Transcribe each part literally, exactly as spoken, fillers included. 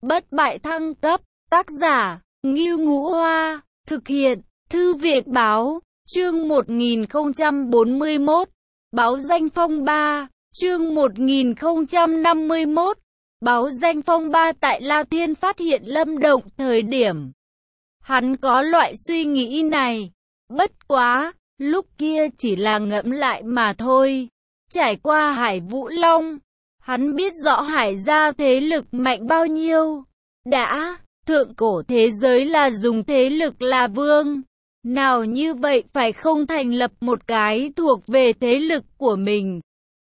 bất bại thăng cấp, tác giả, Ngưu Ngũ Hoa, thực hiện, Thư viện Báo, chương một nghìn không trăm bốn mươi mốt, báo danh phong ba, chương một nghìn không trăm năm mươi mốt, báo danh phong ba. Tại La Thiên phát hiện Lâm Động thời điểm, hắn có loại suy nghĩ này, bất quá, lúc kia chỉ là ngẫm lại mà thôi. Trải qua Hải Vũ Long, hắn biết rõ Hải gia thế lực mạnh bao nhiêu. Đã, thượng cổ thế giới là dùng thế lực là vương. Nào như vậy phải không thành lập một cái thuộc về thế lực của mình.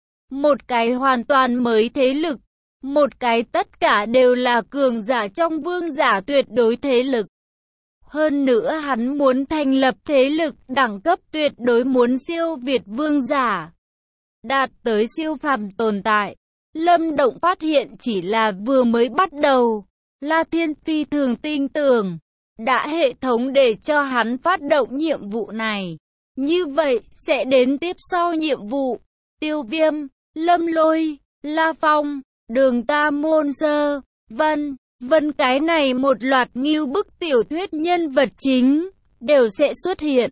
Một cái hoàn toàn mới thế lực. Một cái tất cả đều là cường giả trong vương giả tuyệt đối thế lực. Hơn nữa hắn muốn thành lập thế lực đẳng cấp tuyệt đối, muốn siêu việt vương giả, đạt tới siêu phàm tồn tại. Lâm Động phát hiện chỉ là vừa mới bắt đầu. La Thiên phi thường tin tưởng, đã hệ thống để cho hắn phát động nhiệm vụ này. Như vậy sẽ đến tiếp sau nhiệm vụ. Tiêu Viêm, Lâm Lôi, La Phong, Đường Tam Môn Sơ, Vân, Vân cái này một loạt ngưu bức tiểu thuyết nhân vật chính đều sẽ xuất hiện.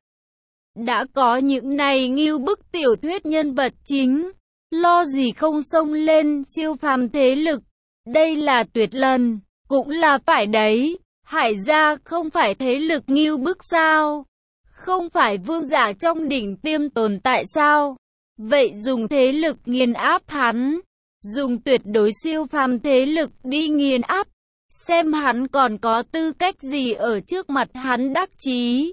Đã có những này ngưu bức tiểu thuyết nhân vật chính, lo gì không xông lên siêu phàm thế lực. Đây là tuyệt lần, cũng là phải đấy. Hải gia không phải thế lực ngưu bức sao? Không phải vương giả trong đỉnh tiêm tồn tại sao? Vậy dùng thế lực nghiền áp hắn, dùng tuyệt đối siêu phàm thế lực đi nghiền áp, xem hắn còn có tư cách gì ở trước mặt hắn đắc chí.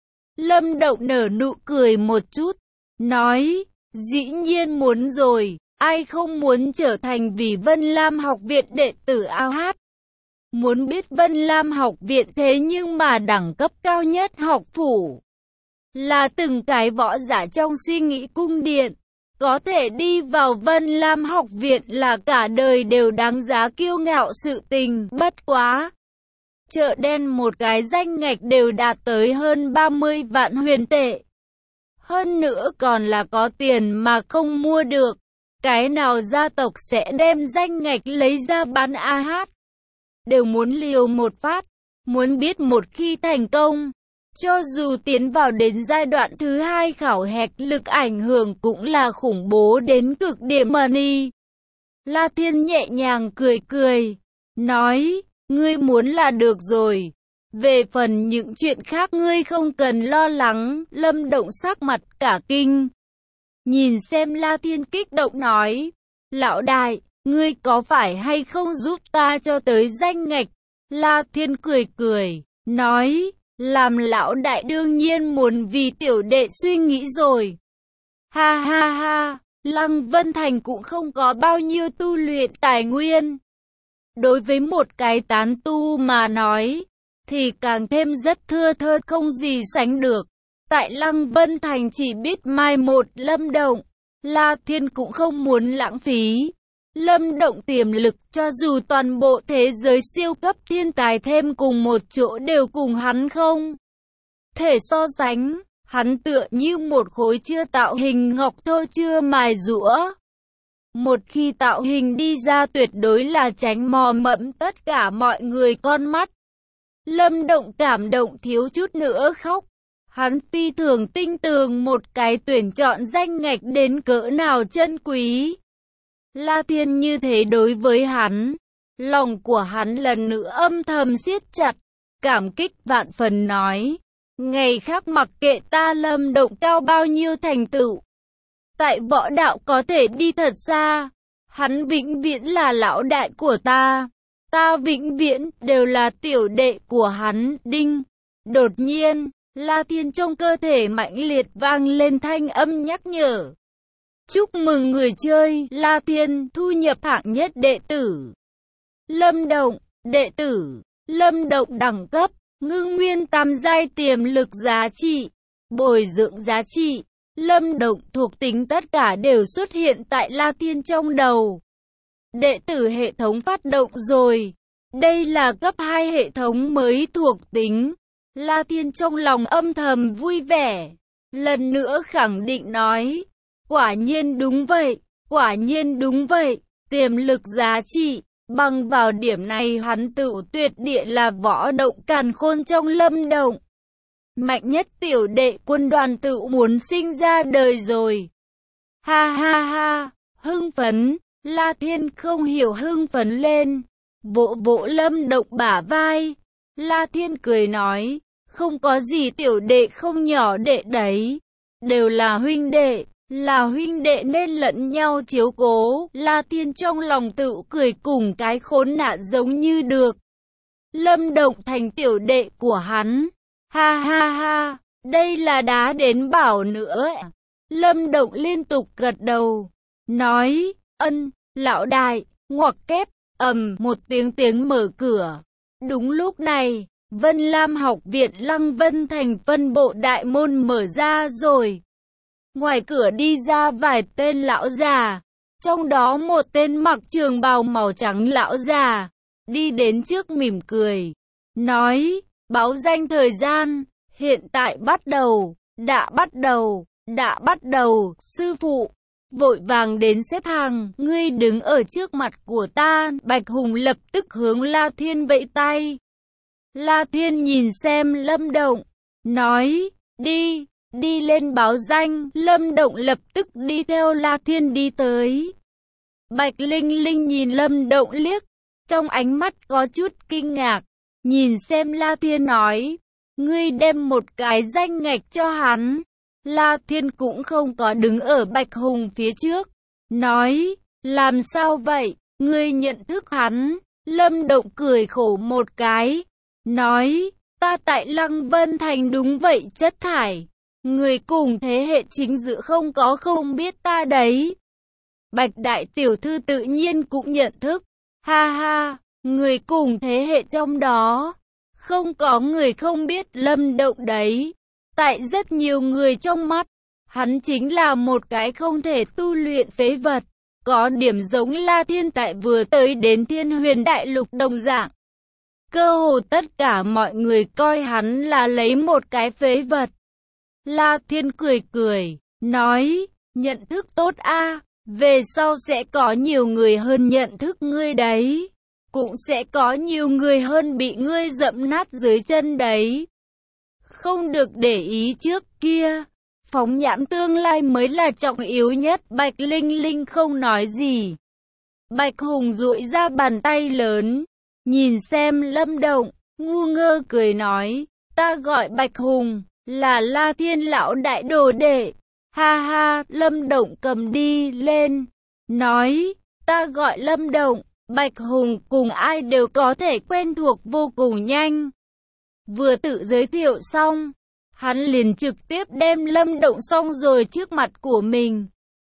Lâm Động nở nụ cười một chút, nói, dĩ nhiên muốn rồi, ai không muốn trở thành vì Vân Lam học viện đệ tử ao hát. Muốn biết Vân Lam học viện thế nhưng mà đẳng cấp cao nhất học phủ, là từng cái võ giả trong suy nghĩ cung điện. Có thể đi vào Vân Lam học viện là cả đời đều đáng giá kiêu ngạo sự tình. Bất quá, chợ đen một cái danh ngạch đều đạt tới hơn ba mươi vạn huyền tệ. Hơn nữa còn là có tiền mà không mua được. Cái nào gia tộc sẽ đem danh ngạch lấy ra bán a hát? Đều muốn liều một phát. Muốn biết một khi thành công, cho dù tiến vào đến giai đoạn thứ hai khảo hạch, lực ảnh hưởng cũng là khủng bố đến cực điểm. Money. La Thiên nhẹ nhàng cười cười, nói, ngươi muốn là được rồi. Về phần những chuyện khác ngươi không cần lo lắng. Lâm Động sắc mặt cả kinh, nhìn xem La Thiên kích động nói, lão đại, ngươi có phải hay không giúp ta cho tới danh ngạch? La Thiên cười cười, nói, làm lão đại đương nhiên muốn vì tiểu đệ suy nghĩ rồi. Ha ha ha, Lăng Vân Thành cũng không có bao nhiêu tu luyện tài nguyên. Đối với một cái tán tu mà nói, thì càng thêm rất thưa thớt không gì sánh được. Tại Lăng Vân Thành chỉ biết mai một Lâm Động, La Thiên cũng không muốn lãng phí. Lâm Động tiềm lực, cho dù toàn bộ thế giới siêu cấp thiên tài thêm cùng một chỗ đều cùng hắn không thể so sánh. Hắn tựa như một khối chưa tạo hình ngọc thô chưa mài giũa. Một khi tạo hình đi ra tuyệt đối là tránh mò mẫm tất cả mọi người con mắt. Lâm Động cảm động thiếu chút nữa khóc. Hắn phi thường tinh tường một cái tuyển chọn danh ngạch đến cỡ nào chân quý. La Thiên như thế đối với hắn, lòng của hắn lần nữa âm thầm siết chặt, cảm kích vạn phần nói, ngày khác mặc kệ ta Lâm Động cao bao nhiêu thành tựu, tại võ đạo có thể đi thật xa, hắn vĩnh viễn là lão đại của ta, ta vĩnh viễn đều là tiểu đệ của hắn. Đinh, đột nhiên, La Thiên trong cơ thể mãnh liệt vang lên thanh âm nhắc nhở. Chúc mừng người chơi, La Thiên thu nhập hạng nhất đệ tử. Lâm Động, đệ tử, Lâm Động đẳng cấp, ngưng nguyên tam giai, tiềm lực giá trị, bồi dưỡng giá trị. Lâm Động thuộc tính tất cả đều xuất hiện tại La Thiên trong đầu. Đệ tử hệ thống phát động rồi. Đây là cấp hai hệ thống mới thuộc tính. La Thiên trong lòng âm thầm vui vẻ. Lần nữa khẳng định nói, quả nhiên đúng vậy, quả nhiên đúng vậy, tiềm lực giá trị, Bằng vào điểm này hắn tự tuyệt địa là võ động càn khôn trong Lâm Động. Mạnh nhất tiểu đệ quân đoàn tự muốn sinh ra đời rồi. Ha ha ha, hưng phấn, La Thiên không hiểu hưng phấn lên, vỗ vỗ Lâm Động bả vai. La Thiên cười nói, không có gì tiểu đệ không nhỏ đệ đấy, đều là huynh đệ, là huynh đệ nên lẫn nhau chiếu cố. La Thiên trong lòng tự cười cùng cái khốn nạn giống như được. Lâm Động thành tiểu đệ của hắn. Ha ha ha, đây là đá đến bảo nữa. Lâm Động liên tục gật đầu, nói, ân, lão đại, ngoặc kép, ầm, một tiếng tiếng mở cửa. Đúng lúc này, Vân Lam học viện Lăng Vân thành phân bộ đại môn mở ra rồi. Ngoài cửa đi ra vài tên lão già, trong đó một tên mặc trường bào màu trắng lão già, đi đến trước mỉm cười, nói, báo danh thời gian, hiện tại bắt đầu, đã bắt đầu, đã bắt đầu, sư phụ, vội vàng đến xếp hàng, ngươi đứng ở trước mặt của ta. Bạch Hùng lập tức hướng La Thiên vẫy tay. La Thiên nhìn xem Lâm Động, nói, đi, đi lên báo danh. Lâm Động lập tức đi theo La Thiên đi tới. Bạch Linh Linh nhìn Lâm Động liếc, trong ánh mắt có chút kinh ngạc, nhìn xem La Thiên nói, ngươi đem một cái danh ngạch cho hắn. La Thiên cũng không có đứng ở Bạch Hùng phía trước, nói, làm sao vậy, ngươi nhận thức hắn? Lâm Động cười khổ một cái, nói, ta tại Lăng Vân Thành đúng vậy chất thải, người cùng thế hệ chính dự không có không biết ta đấy. Bạch đại tiểu thư tự nhiên cũng nhận thức, ha ha, người cùng thế hệ trong đó, không có người không biết Lâm Động đấy. Tại rất nhiều người trong mắt, hắn chính là một cái không thể tu luyện phế vật, có điểm giống La Thiên tại vừa tới đến Thiên Huyền Đại Lục đồng dạng. Cơ hồ tất cả mọi người coi hắn là lấy một cái phế vật. La Thiên cười cười, nói, nhận thức tốt a, về sau sẽ có nhiều người hơn nhận thức ngươi đấy, cũng sẽ có nhiều người hơn bị ngươi dẫm nát dưới chân đấy. Không được để ý trước kia, phóng nhãn tương lai mới là trọng yếu nhất. Bạch Linh Linh không nói gì. Bạch Hùng duỗi ra bàn tay lớn, nhìn xem Lâm Động, ngu ngơ cười nói, ta gọi Bạch Hùng, là La Thiên lão đại đồ đệ. Ha ha, Lâm Động cầm đi lên, nói, ta gọi Lâm Động. Bạch Hùng cùng ai đều có thể quen thuộc vô cùng nhanh. Vừa tự giới thiệu xong, hắn liền trực tiếp đem Lâm Động xong rồi trước mặt của mình.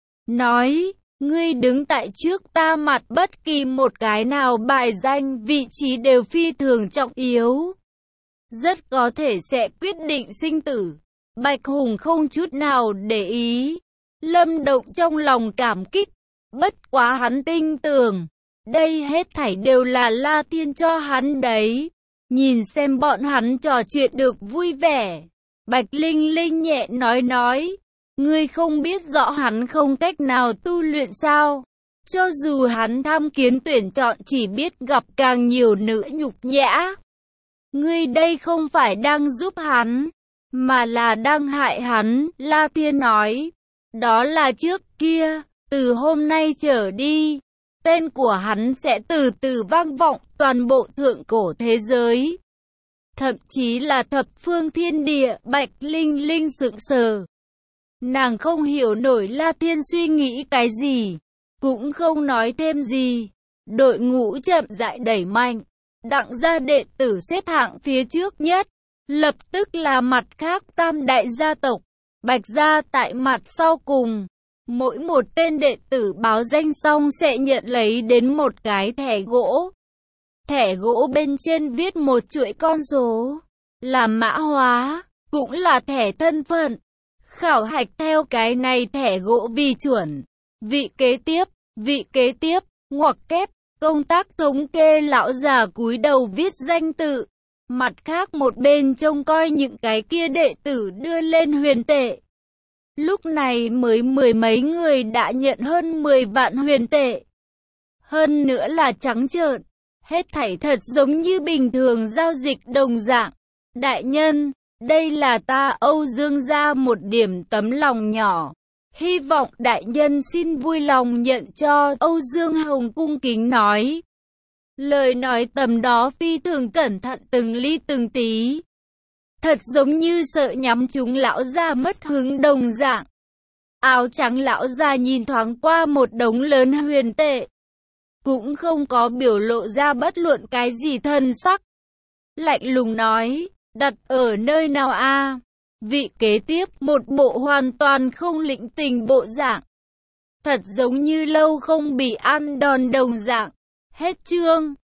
Nói, ngươi đứng tại trước ta mặt, bất kỳ một cái nào bài danh vị trí đều phi thường trọng yếu, rất có thể sẽ quyết định sinh tử. Bạch Hùng không chút nào để ý. Lâm Động trong lòng cảm kích, bất quá hắn tin tưởng, đây hết thảy đều là La Thiên cho hắn đấy. Nhìn xem bọn hắn trò chuyện được vui vẻ, Bạch Linh Linh nhẹ nói nói, ngươi không biết rõ hắn không cách nào tu luyện sao? Cho dù hắn tham kiến tuyển chọn chỉ biết gặp càng nhiều nữ nhục nhã. Ngươi đây không phải đang giúp hắn, mà là đang hại hắn. La Thiên nói, đó là trước kia, từ hôm nay trở đi, tên của hắn sẽ từ từ vang vọng toàn bộ thượng cổ thế giới, thậm chí là thập phương thiên địa. Bạch Linh Linh sững sờ, nàng không hiểu nổi La Thiên suy nghĩ cái gì, cũng không nói thêm gì. Đội ngũ chậm rãi đẩy mạnh, đặng gia đệ tử xếp hạng phía trước nhất, lập tức là mặt khác tam đại gia tộc, Bạch gia tại mặt sau cùng. Mỗi một tên đệ tử báo danh xong sẽ nhận lấy đến một cái thẻ gỗ. Thẻ gỗ bên trên viết một chuỗi con số, là mã hóa, cũng là thẻ thân phận. Khảo hạch theo cái này thẻ gỗ vì chuẩn. Vị kế tiếp, vị kế tiếp, ngoặc kép, công tác thống kê. Lão già cúi đầu viết danh tự. Mặt khác một bên trông coi những cái kia đệ tử đưa lên huyền tệ. Lúc này mới mười mấy người đã nhận hơn mười vạn huyền tệ. hơn nữa là trắng trợn. Hết thảy thật giống như bình thường giao dịch đồng dạng. Đại nhân, đây là ta Âu Dương gia một điểm tấm lòng nhỏ. Hy vọng đại nhân xin vui lòng nhận cho. Âu Dương Hồng cung kính nói. Lời nói tầm đó phi thường cẩn thận từng ly từng tí. Thật giống như sợ nhắm chúng lão già mất hứng đồng dạng. Áo trắng lão già nhìn thoáng qua một đống lớn huyền tệ. Cũng không có biểu lộ ra bất luận cái gì thân sắc. Lạnh lùng nói, đặt ở nơi nào a? Vị kế tiếp, một bộ hoàn toàn không lĩnh tình bộ dạng. Thật giống như lâu không bị ăn đòn đồng dạng. Hết chương.